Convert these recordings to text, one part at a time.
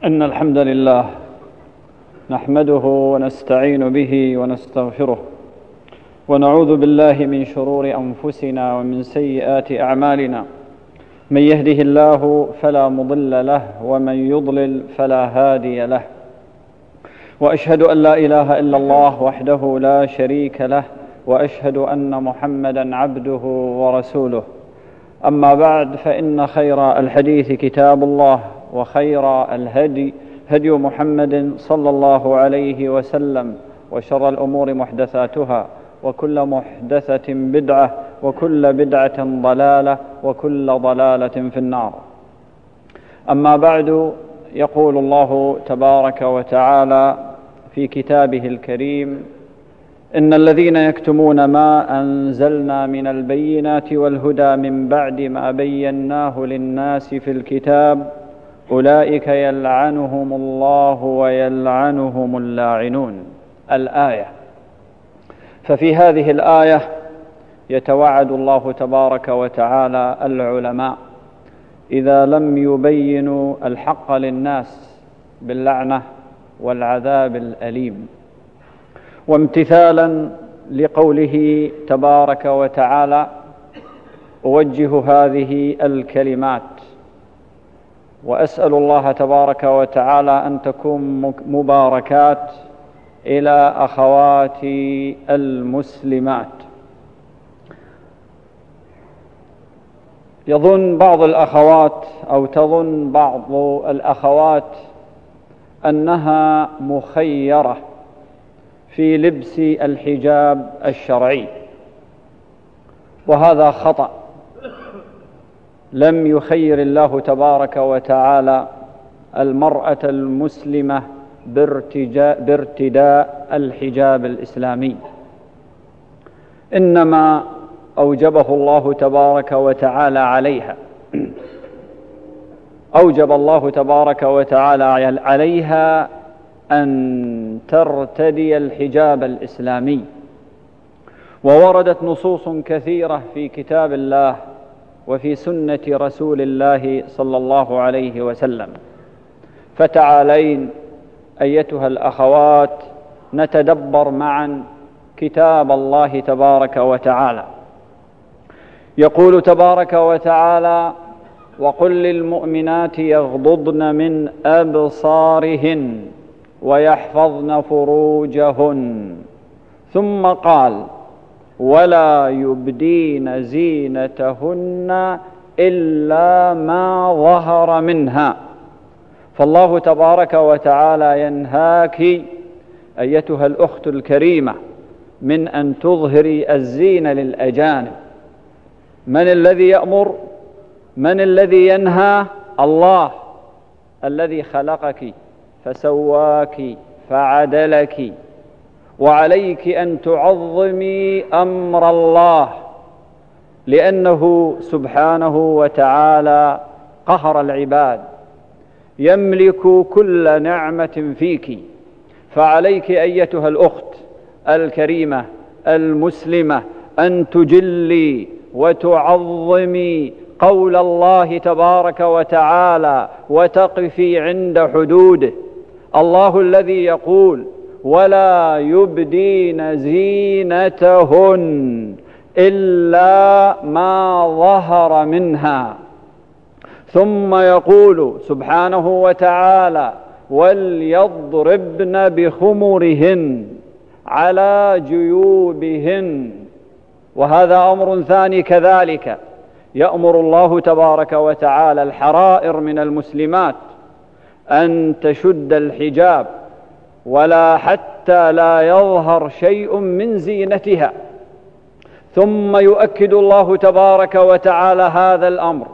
إن الحمد لله نحمده ونستعين به ونستغفره ونعوذ بالله من شرور أنفسنا ومن سيئات أعمالنا. من يهده الله فلا مضل له ومن يضلل فلا هادي له، وأشهد أن لا إله إلا الله وحده لا شريك له، وأشهد أن محمدًا عبده ورسوله. أما بعد، فإن خير الحديث كتاب الله، وخير الهدي هدي محمد صلى الله عليه وسلم، وشر الأمور محدثاتها، وكل محدثة بدعة، وكل بدعة ضلالة، وكل ضلالة في النار. أما بعد، يقول الله تبارك وتعالى في كتابه الكريم: إن الذين يكتمون ما أنزلنا من البينات والهدى من بعد ما بيناه للناس في الكتاب أولئك يلعنهم الله ويلعنهم اللاعنون. الآية. ففي هذه الآية يتوعد الله تبارك وتعالى العلماء إذا لم يبينوا الحق للناس باللعنة والعذاب الأليم، وامتثالا لقوله تبارك وتعالى: أوجه هذه الكلمات وأسأل الله تبارك وتعالى أن تكون مباركات إلى أخواتي المسلمات. يظن بعض الأخوات أو تظن بعض الأخوات أنها مخيرة في لبس الحجاب الشرعي، وهذا خطأ. لم يخير الله تبارك وتعالى المرأة المسلمة بارتداء الحجاب الإسلامي، إنما أوجبه الله تبارك وتعالى عليها. أوجب الله تبارك وتعالى عليها أن ترتدي الحجاب الإسلامي، ووردت نصوص كثيرة في كتاب الله وفي سنة رسول الله صلى الله عليه وسلم. فتعالين أيتها الأخوات نتدبر معا كتاب الله تبارك وتعالى. يقول تبارك وتعالى: وقل للمؤمنات يغضضن من أبصارهن ويحفظن فروجهن، ثم قال: ولا يبدين زينتهن إلا ما ظهر منها. فالله تبارك وتعالى ينهاك أيتها الأخت الكريمة من أن تظهري الزينة للأجانب. من الذي يأمر؟ من الذي ينهى؟ الله الذي خلقك فسواك فعدلك، وعليك أن تعظمي أمر الله، لأنه سبحانه وتعالى قهر العباد، يملك كل نعمة فيك. فعليك أيتها الأخت الكريمة المسلمة أن تجلي وتعظمي قول الله تبارك وتعالى وتقفي عند حدوده. الله الذي يقول: ولا يبدين زينتهن إلا ما ظهر منها. ثم يقول سبحانه وتعالى: وليضربن بخمرهن على جيوبهن. وهذا أمر ثاني كذلك، يأمر الله تبارك وتعالى الحرائر من المسلمات أن تشد الحجاب، ولا حتى لا يظهر شيء من زينتها. ثم يؤكد الله تبارك وتعالى هذا الأمر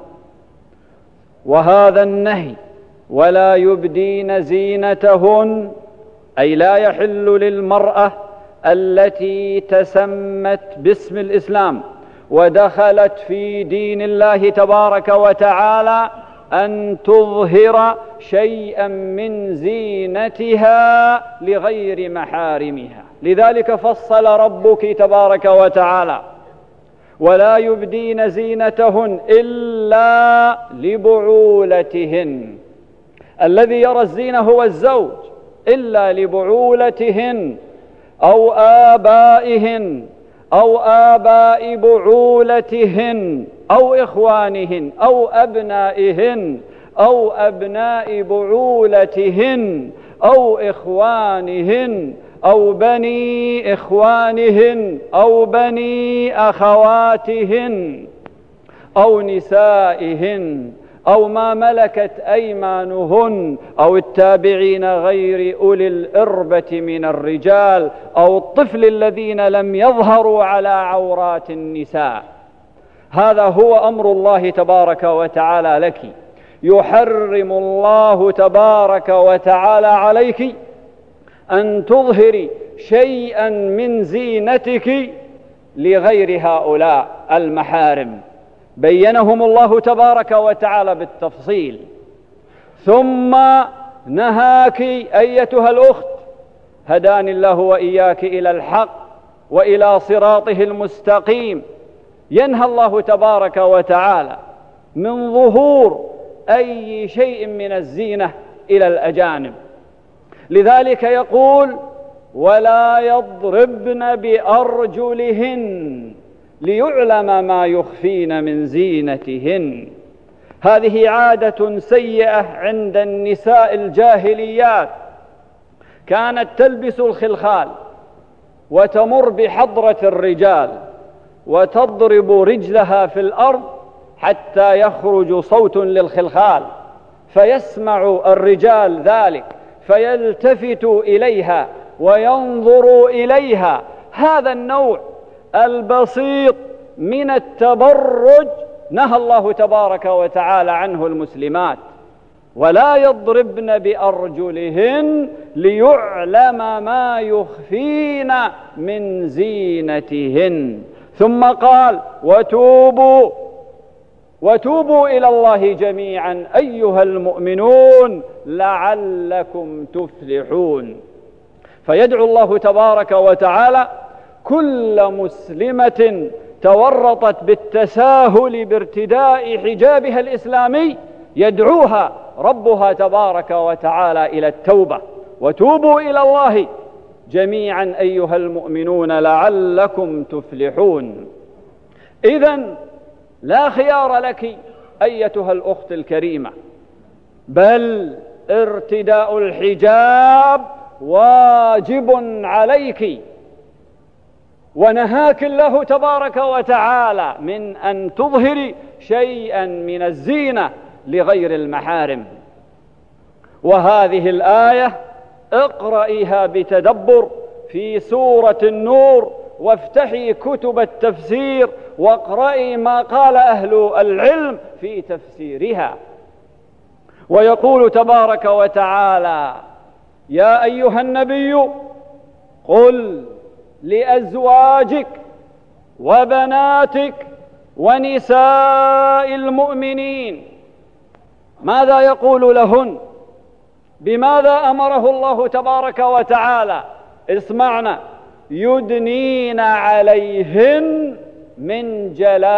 وهذا النهي: ولا يبدين زينتهن، أي لا يحل للمرأة التي تسمت باسم الإسلام ودخلت في دين الله تبارك وتعالى أن تظهر شيئا من زينتها لغير محارمها. لذلك فصل ربك تبارك وتعالى: ولا يبدين زينتهن إلا لبعولتهن، الذي يرى الزينة هو الزوج إلا لبعولتهن أو آبائهن أو آباء بعولتهن أو إخوانهن أو أبنائهن أو أبناء بعولتهن أو إخوانهن أو بني إخوانهن أو بني أخواتهن أو نسائهن أو ما ملكت أيمانهن أو التابعين غير أولي الإربة من الرجال أو الطفل الذين لم يظهروا على عورات النساء. هذا هو أمر الله تبارك وتعالى لك. يحرم الله تبارك وتعالى عليك أن تظهري شيئا من زينتك لغير هؤلاء المحارم، بينهم الله تبارك وتعالى بالتفصيل. ثم نهاك أيتها الأخت، هداني الله وإياك إلى الحق وإلى صراطه المستقيم، ينهى الله تبارك وتعالى من ظهور أي شيء من الزينة إلى الأجانب. لذلك يقول: ولا يضربن بأرجلهن ليعلم ما يخفين من زينتهن. هذه عادة سيئة عند النساء الجاهليات، كانت تلبس الخلخال وتمر بحضرة الرجال وتضرب رجلها في الأرض حتى يخرج صوت للخلخال، فيسمع الرجال ذلك فيلتفتوا إليها وينظروا إليها. هذا النوع البسيط من التبرج نهى الله تبارك وتعالى عنه المسلمات. ولا يضربن بأرجلهن ليعلم ما يخفين من زينتهن. ثم قال: وتوبوا إلى الله جميعا أيها المؤمنون لعلكم تفلحون. فيدعو الله تبارك وتعالى كل مسلمة تورطت بالتساهل بارتداء حجابها الإسلامي، يدعوها ربها تبارك وتعالى إلى التوبة. وتوبوا إلى الله جميعا أيها المؤمنون لعلكم تفلحون. إذن لا خيار لك أيتها الأخت الكريمة، بل ارتداء الحجاب واجب عليك. ونهاك الله تبارك وتعالى من أن تظهري شيئا من الزينة لغير المحارم. وهذه الآية اقرئيها بتدبر في سورة النور، وافتحي كتب التفسير واقرئي ما قال أهل العلم في تفسيرها. ويقول تبارك وتعالى: يا أيها النبي قل لأزواجك وبناتك ونساء المؤمنين. ماذا يقول لهن؟ بماذا أمره الله تبارك وتعالى؟ اسمعنا: يدنين عليهن من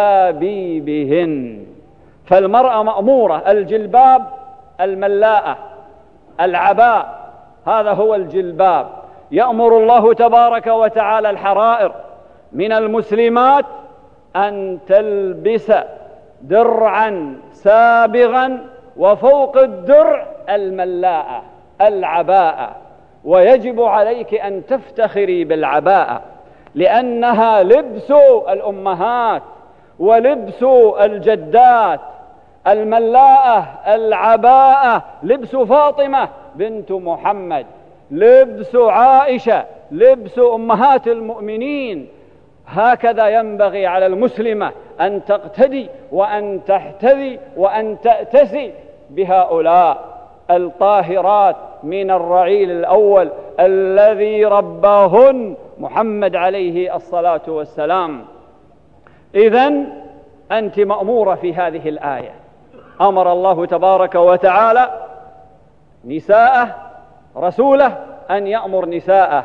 جلابيبهن. فالمرأة مأمورة، الجلباب الملاءة، العباء، هذا هو الجلباب. يأمر الله تبارك وتعالى الحرائر من المسلمات أن تلبس درعا سابغا وفوق الدرع الملاءة العباءة. ويجب عليك أن تفتخري بالعباءة، لأنها لبس الأمهات ولبس الجدات. الملاءة العباءة لبس فاطمة بنت محمد، لبس عائشة، لبس أمهات المؤمنين. هكذا ينبغي على المسلمة أن تقتدي وأن تحتذي وأن تأتسي بهؤلاء الطاهرات من الرعيل الأول الذي رباهن محمد عليه الصلاة والسلام. إذن أنت مأمورة في هذه الآية. أمر الله تبارك وتعالى نساءه رسوله أن يأمر نساءه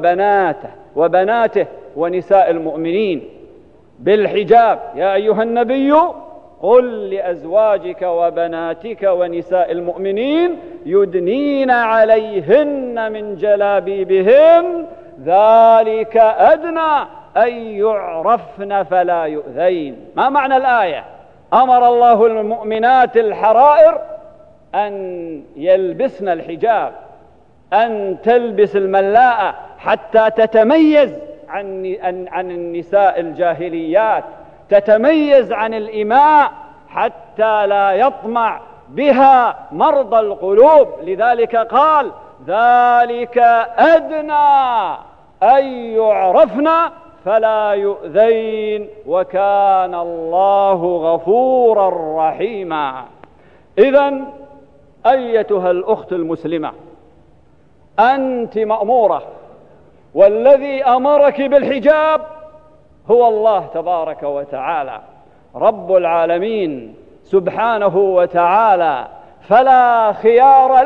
وبناته ونساء المؤمنين بالحجاب. يا أيها النبي قل لأزواجك وبناتك ونساء المؤمنين يدنين عليهن من جلابيبهن ذلك أدنى أن يعرفن فلا يؤذين. ما معنى الآية؟ أمر الله المؤمنات الحرائر أن يلبسن الحجاب، أن تلبس الملاءة حتى تتميز عن النساء الجاهليات، تتميز عن الإماء حتى لا يطمع بها مرضى القلوب. لذلك قال ذلك أدنى أن يعرفن فلا يؤذين وكان الله غفورا رحيما. إذن أيتها الأخت المسلمة، أنت مأمورة، والذي أمرك بالحجاب هو الله تبارك وتعالى رب العالمين سبحانه وتعالى، فلا خيار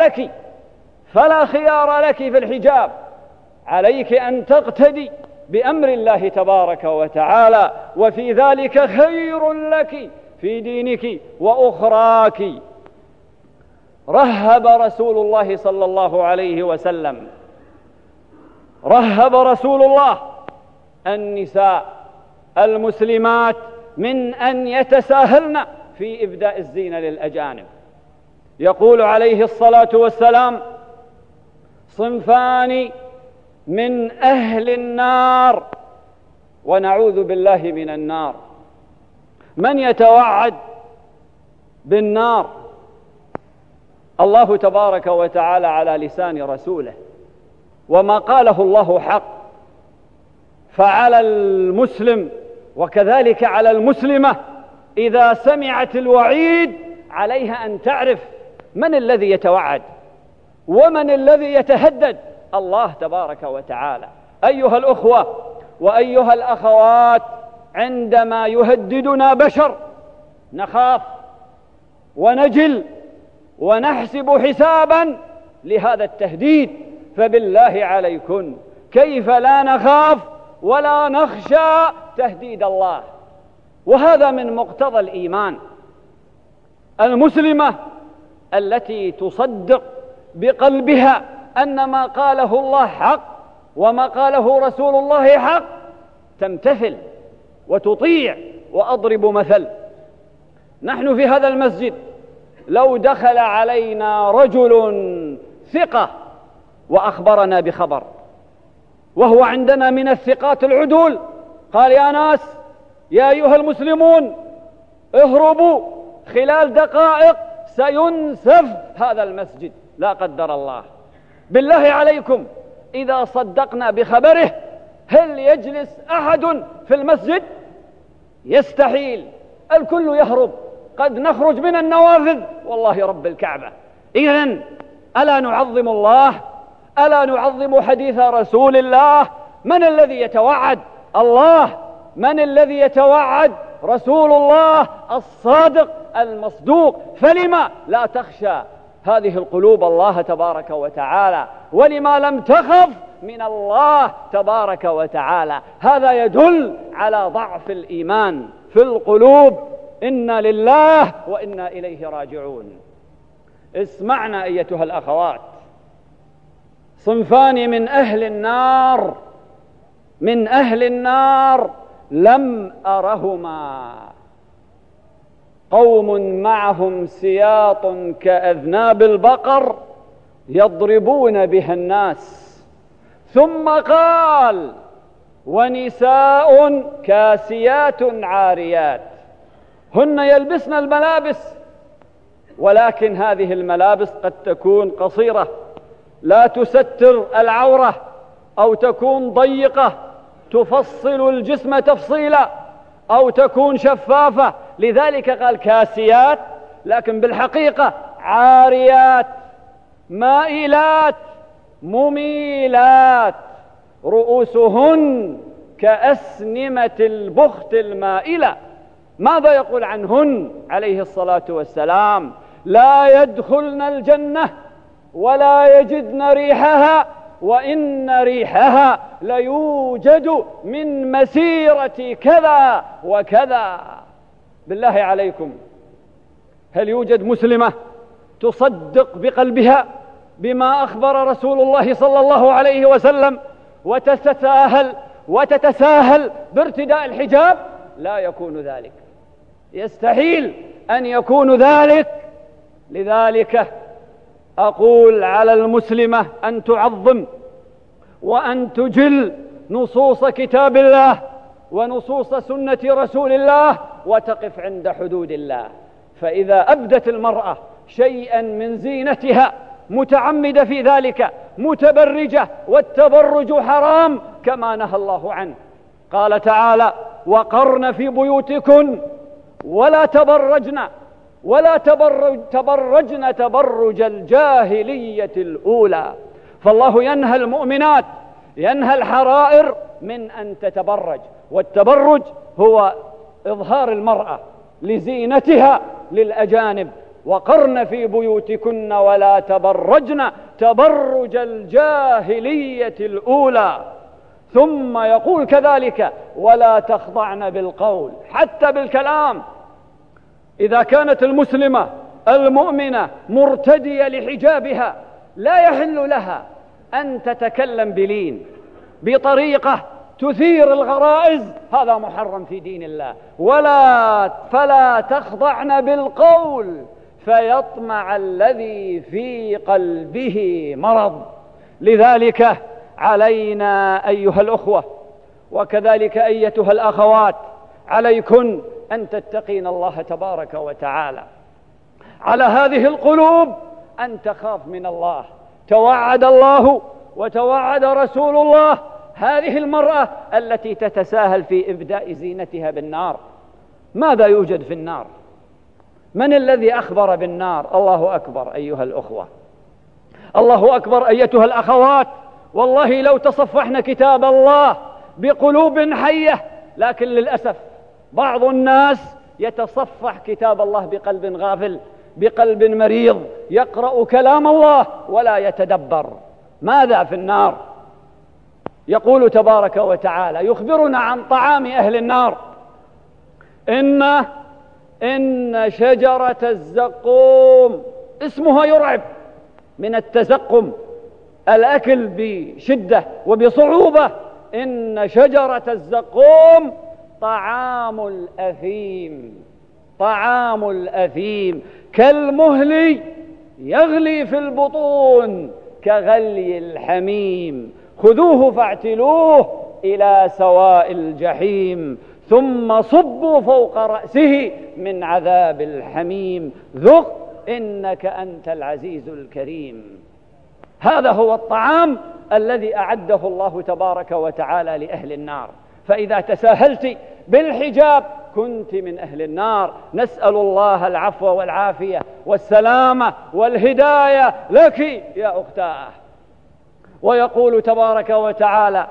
لك في الحجاب. عليك أن تقتدي بأمر الله تبارك وتعالى، وفي ذلك خير لك في دينك وأخراك. رهب رسول الله صلى الله عليه وسلم، رهب رسول الله النساء المسلمات من أن يتساهلن في إبداء الزينة للأجانب. يقول عليه الصلاة والسلام: صنفان من أهل النار، ونعوذ بالله من النار. من يتوعد بالنار؟ الله تبارك وتعالى على لسان رسوله، وما قاله الله حق. فعلى المسلم وكذلك على المسلمة إذا سمعت الوعيد عليها أن تعرف من الذي يتوعد ومن الذي يتهدد. الله تبارك وتعالى. أيها الأخوة وأيها الأخوات، عندما يهددنا بشر نخاف ونجل ونحسب حسابا لهذا التهديد، فبالله عليكن كيف لا نخاف ولا نخشى تهديد الله؟ وهذا من مقتضى الإيمان. المسلمة التي تصدق بقلبها أن ما قاله الله حق وما قاله رسول الله حق تمتثل وتطيع. وأضرب مثل: نحن في هذا المسجد لو دخل علينا رجل ثقة وأخبرنا بخبر وهو عندنا من الثقات العدول، قال: يا ناس، يا أيها المسلمون، اهربوا، خلال دقائق سينسف هذا المسجد لا قدر الله. بالله عليكم، إذا صدقنا بخبره هل يجلس أحد في المسجد؟ يستحيل، الكل يهرب، قد نخرج من النوافذ والله رب الكعبة. إذن ألا نعظم الله؟ ألا نعظم حديث رسول الله؟ من الذي يتوعد؟ الله. من الذي يتوعد؟ رسول الله الصادق المصدوق. فلما لا تخشى هذه القلوب الله تبارك وتعالى؟ ولما لم تخف من الله تبارك وتعالى؟ هذا يدل على ضعف الإيمان في القلوب. إنا لله وإنا إليه راجعون. اسمعنا أيتها الأخوات: صنفان من أهل النار، من أهل النار لم أرهما: قوم معهم سياط كأذناب البقر يضربون بها الناس. ثم قال: ونساء كاسيات عاريات. هن يلبسن الملابس، ولكن هذه الملابس قد تكون قصيرة لا تستر العورة، أو تكون ضيقة تفصل الجسم تفصيلا، أو تكون شفافة. لذلك قال كاسيات، لكن بالحقيقة عاريات، مائلات، مميلات، رؤوسهن كأسنمة البخت المائلة. ماذا يقول عنهن عليه الصلاة والسلام؟ لا يدخلن الجنة ولا يجدن ريحها، وإن ريحها ليوجد من مسيرة كذا وكذا. بالله عليكم، هل يوجد مسلمة تصدق بقلبها بما أخبر رسول الله صلى الله عليه وسلم وتتساهل بارتداء الحجاب، لا يكون ذلك، يستحيل أن يكون ذلك. لذلك أقول على المسلمة أن تعظم وأن تجل نصوص كتاب الله ونصوص سنة رسول الله وتقف عند حدود الله. فإذا أبدت المرأة شيئا من زينتها متعمدة في ذلك متبرجة، والتبرج حرام كما نهى الله عنه. قال تعالى: وقرن في بيوتكن ولا تبرجن تبرج الجاهلية الأولى. فالله ينهى المؤمنات، ينهى الحرائر من أن تتبرج، والتبرج هو إظهار المرأة لزينتها للأجانب. وقرن في بيوتكن ولا تبرجن تبرج الجاهلية الأولى. ثم يقول كذلك: ولا تخضعن بالقول، حتى بالكلام. إذا كانت المسلمة المؤمنة مرتدية لحجابها لا يحل لها أن تتكلم بلين بطريقة تثير الغرائز، هذا محرم في دين الله. فلا تخضعن بالقول فيطمع الذي في قلبه مرض. لذلك علينا أيها الأخوة وكذلك أيتها الأخوات، عليكن أن تتقين الله تبارك وتعالى. على هذه القلوب أن تخاف من الله. توعد الله وتوعد رسول الله هذه المرأة التي تتساهل في إبداء زينتها بالنار. ماذا يوجد في النار؟ من الذي أخبر بالنار؟ الله أكبر أيها الأخوة، الله أكبر أيتها الأخوات. والله لو تصفحنا كتاب الله بقلوب حية، لكن للأسف بعض الناس يتصفح كتاب الله بقلب غافل، بقلب مريض، يقرأ كلام الله ولا يتدبر. ماذا في النار؟ يقول تبارك وتعالى يخبرنا عن طعام أهل النار: إن شجرة الزقوم، اسمها يرعب من التزقم، الأكل بشدة وبصعوبة. إن شجرة الزقوم طعام الأثيم كالمهل يغلي في البطون كغلي الحميم، خذوه فاعتلوه إلى سواء الجحيم، ثم صبوا فوق رأسه من عذاب الحميم، ذق إنك أنت العزيز الكريم. هذا هو الطعام الذي أعده الله تبارك وتعالى لأهل النار. فإذا تساهلت بالحجاب كنت من أهل النار. نسأل الله العفو والعافية والسلامة والهداية لك يا أختاه. ويقول تبارك وتعالى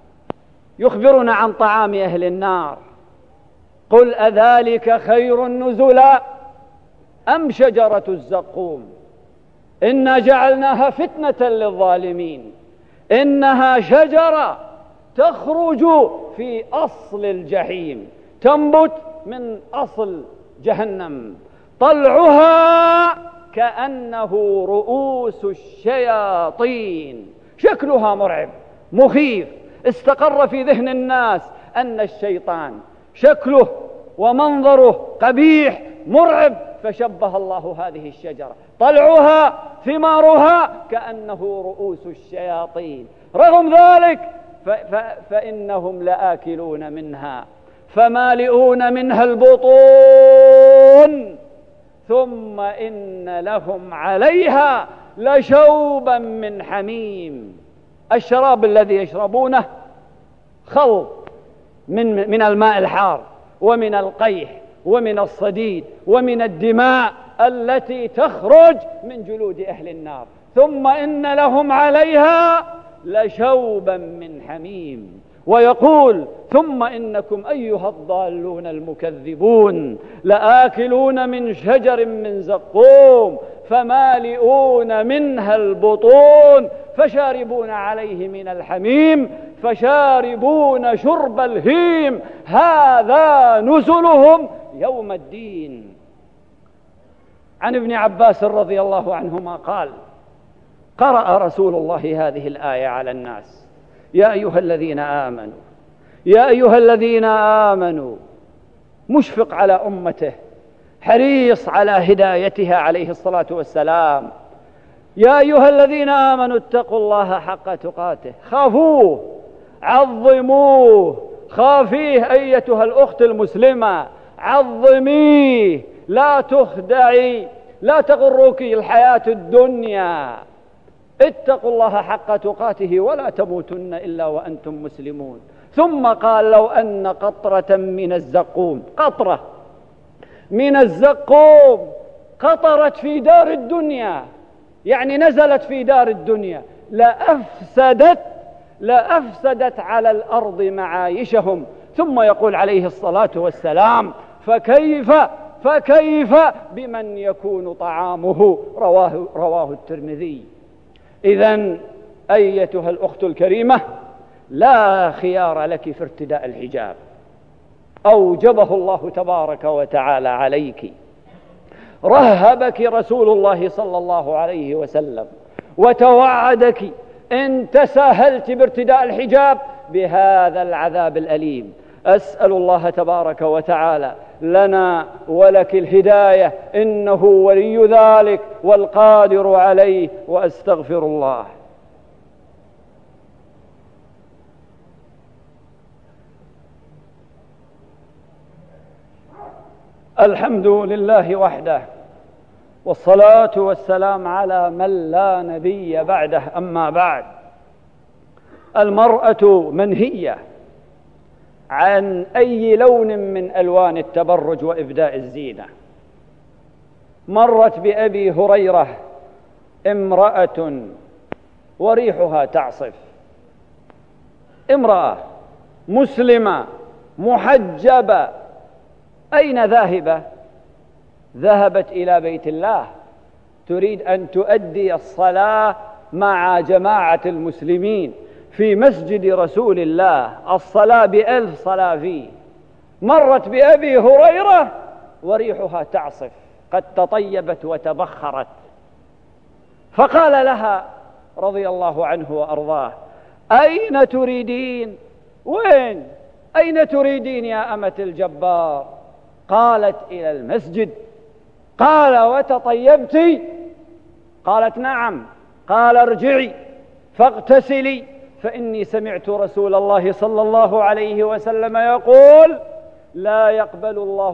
يخبرنا عن طعام أهل النار: قل أذلك خير نزلا أم شجرة الزقوم إنا جعلناها فتنة للظالمين إنها شجرة تخرج في أصل الجحيم، تنبت من أصل جهنم، طلعها كأنه رؤوس الشياطين. شكلها مرعب مخيف، استقر في ذهن الناس أن الشيطان شكله ومنظره قبيح مرعب، فشبه الله هذه الشجرة طلعها ثمارها كأنه رؤوس الشياطين. رغم ذلك فإنهم لآكلون منها فمالئون منها البطون ثم إن لهم عليها لشوبا من حميم. الشراب الذي يشربونه خلط من الماء الحار ومن القيح ومن الصديد ومن الدماء التي تخرج من جلود أهل النار، ثم إن لهم عليها لشوبا من حميم. ويقول ثم إنكم أيها الضالون المكذبون لآكلون من شجر من زقوم فمالئون منها البطون فشاربون عليه من الحميم فشاربون شرب الهيم هذا نزلهم يوم الدين. عن ابن عباس رضي الله عنهما قال: قرأ رسول الله هذه الآية على الناس: يا أيها الذين آمنوا، يا أيها الذين آمنوا، مشفق على أمته، حريص على هدايتها عليه الصلاة والسلام. يا أيها الذين آمنوا اتقوا الله حق تقاته، خافوه، عظموه، خافيه أيتها الأخت المسلمة، عظميه، لا تخدعي، لا تغرك الحياة الدنيا، اتقوا الله حق تقاته ولا تموتن إلا وأنتم مسلمون. ثم قال: لو أن قطرة من الزقوم، قطرة من الزقوم قطرت في دار الدنيا، يعني نزلت في دار الدنيا، لأفسدت على الأرض معايشهم. ثم يقول عليه الصلاة والسلام: فكيف بمن يكون طعامه؟ رواه الترمذي. إذن أيتها الأخت الكريمة، لا خيار لك في ارتداء الحجاب، أوجبه الله تبارك وتعالى عليك، رهبك رسول الله صلى الله عليه وسلم، وتوعدك إن تساهلت بارتداء الحجاب بهذا العذاب الأليم. أسأل الله تبارك وتعالى لنا ولك الهداية، إنه ولي ذلك والقادر عليه، وأستغفر الله. الحمد لله وحده، والصلاة والسلام على من لا نبي بعده. أما بعد، المرأة منهية عن أي لون من ألوان التبرج وإبداء الزينة. مرت بأبي هريرة امرأة وريحها تعصف، امرأة مسلمة محجبة، أين ذاهبة؟ ذهبت إلى بيت الله، تريد أن تؤدي الصلاة مع جماعة المسلمين في مسجد رسول الله، الصلاة ب1000 صلاة فيه. مرت بأبي هريرة وريحها تعصف، قد تطيبت وتبخرت، فقال لها رضي الله عنه وأرضاه: أين تريدين؟ وين؟ أين تريدين يا أمة الجبار؟ قالت: إلى المسجد. قال: وتطيبت؟ قالت: نعم. قال: ارجعي فاغتسلي، فإني سمعت رسول الله صلى الله عليه وسلم يقول: لا يقبل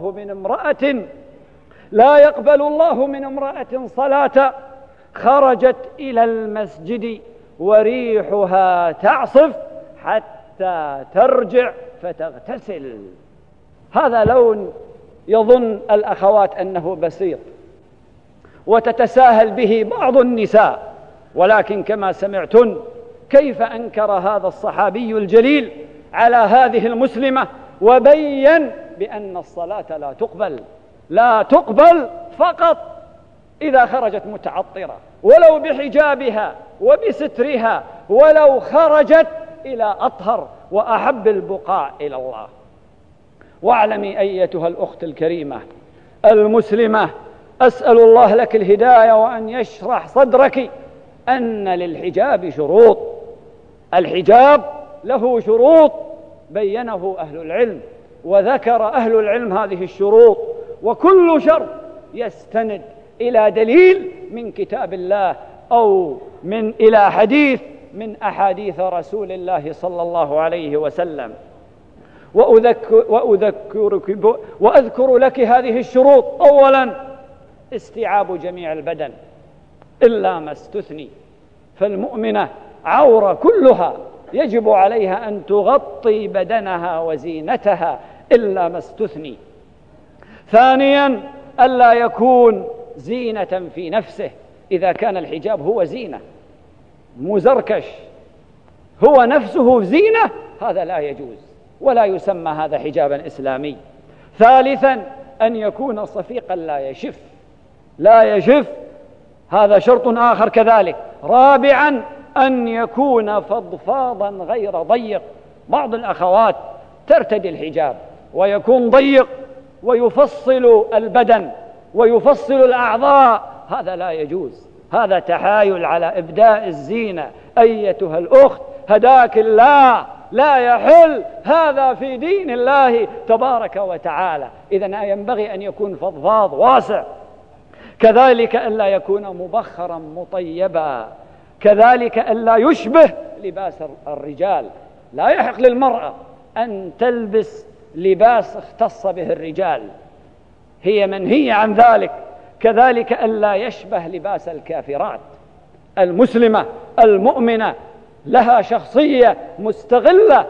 الله من امرأة صلاة خرجت إلى المسجد وريحها تعصف حتى ترجع فتغتسل. هذا لون يظن الأخوات أنه بسيط وتتساهل به بعض النساء، ولكن كما سمعتن كيف أنكر هذا الصحابي الجليل على هذه المسلمة، وبين بأن الصلاة لا تقبل فقط إذا خرجت متعطرة، ولو بحجابها وبسترها، ولو خرجت إلى أطهر وأحب البقاع إلى الله. واعلمي أيتها الأخت الكريمة المسلمة، أسأل الله لك الهداية وأن يشرح صدرك، أن للحجاب شروط. الحجاب له شروط بينه أهل العلم، وذكر أهل العلم هذه الشروط، وكل شرط يستند إلى دليل من كتاب الله أو إلى حديث من أحاديث رسول الله صلى الله عليه وسلم. وأذكر لك هذه الشروط. أولا، استيعاب جميع البدن إلا ما استثني، فالمؤمنة عورة كلها، يجب عليها أن تغطي بدنها وزينتها إلا ما استثني. ثانيا، ألا يكون زينة في نفسه، إذا كان الحجاب هو زينة مزركش، هو نفسه زينة، هذا لا يجوز ولا يسمى هذا حجابا إسلامي. ثالثا، أن يكون صفيقا لا يشف، هذا شرط آخر كذلك. رابعا، أن يكون فضفاضا غير ضيق. بعض الأخوات ترتدي الحجاب ويكون ضيق ويفصل البدن ويفصل الأعضاء، هذا لا يجوز، هذا تحايل على إبداء الزينة. أيتها الأخت هداك الله، لا يحل هذا في دين الله تبارك وتعالى. إذن ينبغي أن يكون فضفاض واسع، كذلك ألا يكون مبخرا مطيبا، كذلك ألا يشبه لباس الرجال، لا يحق للمرأة أن تلبس لباس اختص به الرجال، هي منهية عن ذلك. كذلك ألا يشبه لباس الكافرات. المسلمة المؤمنة لها شخصية مستغلة،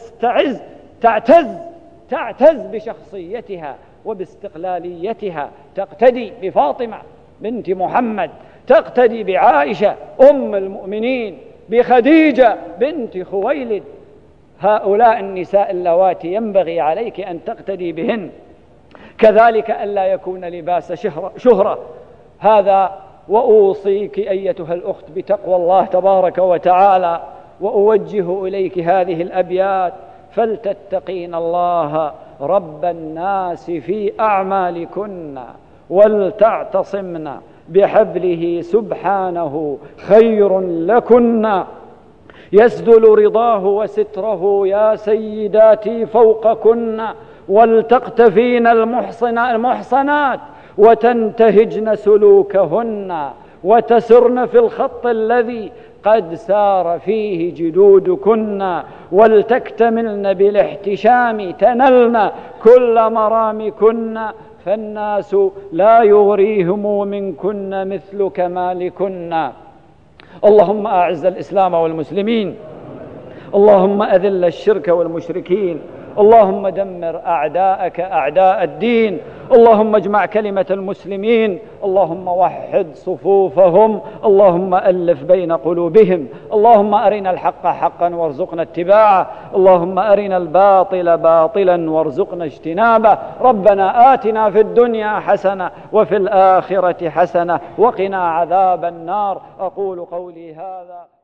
تعتز بشخصيتها وباستقلاليتها، تقتدي بفاطمة بنت محمد، تقتدي بعائشة أم المؤمنين، بخديجة بنت خويلد. هؤلاء النساء اللواتي ينبغي عليك أن تقتدي بهن. كذلك ألا يكون لباس شهرة، هذا وأوصيك أيتها الأخت بتقوى الله تبارك وتعالى، وأوجه إليك هذه الأبيات: فلتتقين الله رب الناس في أعمالكن، ولتعتصمن بحبله سبحانه خير لكن، يسدل رضاه وستره يا سيداتي فوقكن، ولتقتفين المحصنات وتنتهجن سلوكهن، وتسرن في الخط الذي قد سار فيه جدودكن، ولتكتملن بالاحتشام تنلن كل مرامكن، فالناس لا يغريهم منكن مثل كمالكن. اللهم أعز الإسلام والمسلمين، اللهم أذل الشرك والمشركين، اللهم دمر أعداءك أعداء الدين، اللهم اجمع كلمة المسلمين، اللهم وحد صفوفهم، اللهم ألف بين قلوبهم، اللهم أرنا الحق حقا وارزقنا اتباعه، اللهم أرنا الباطل باطلا وارزقنا اجتنابه. ربنا آتنا في الدنيا حسنة وفي الآخرة حسنة وقنا عذاب النار. أقول قولي هذا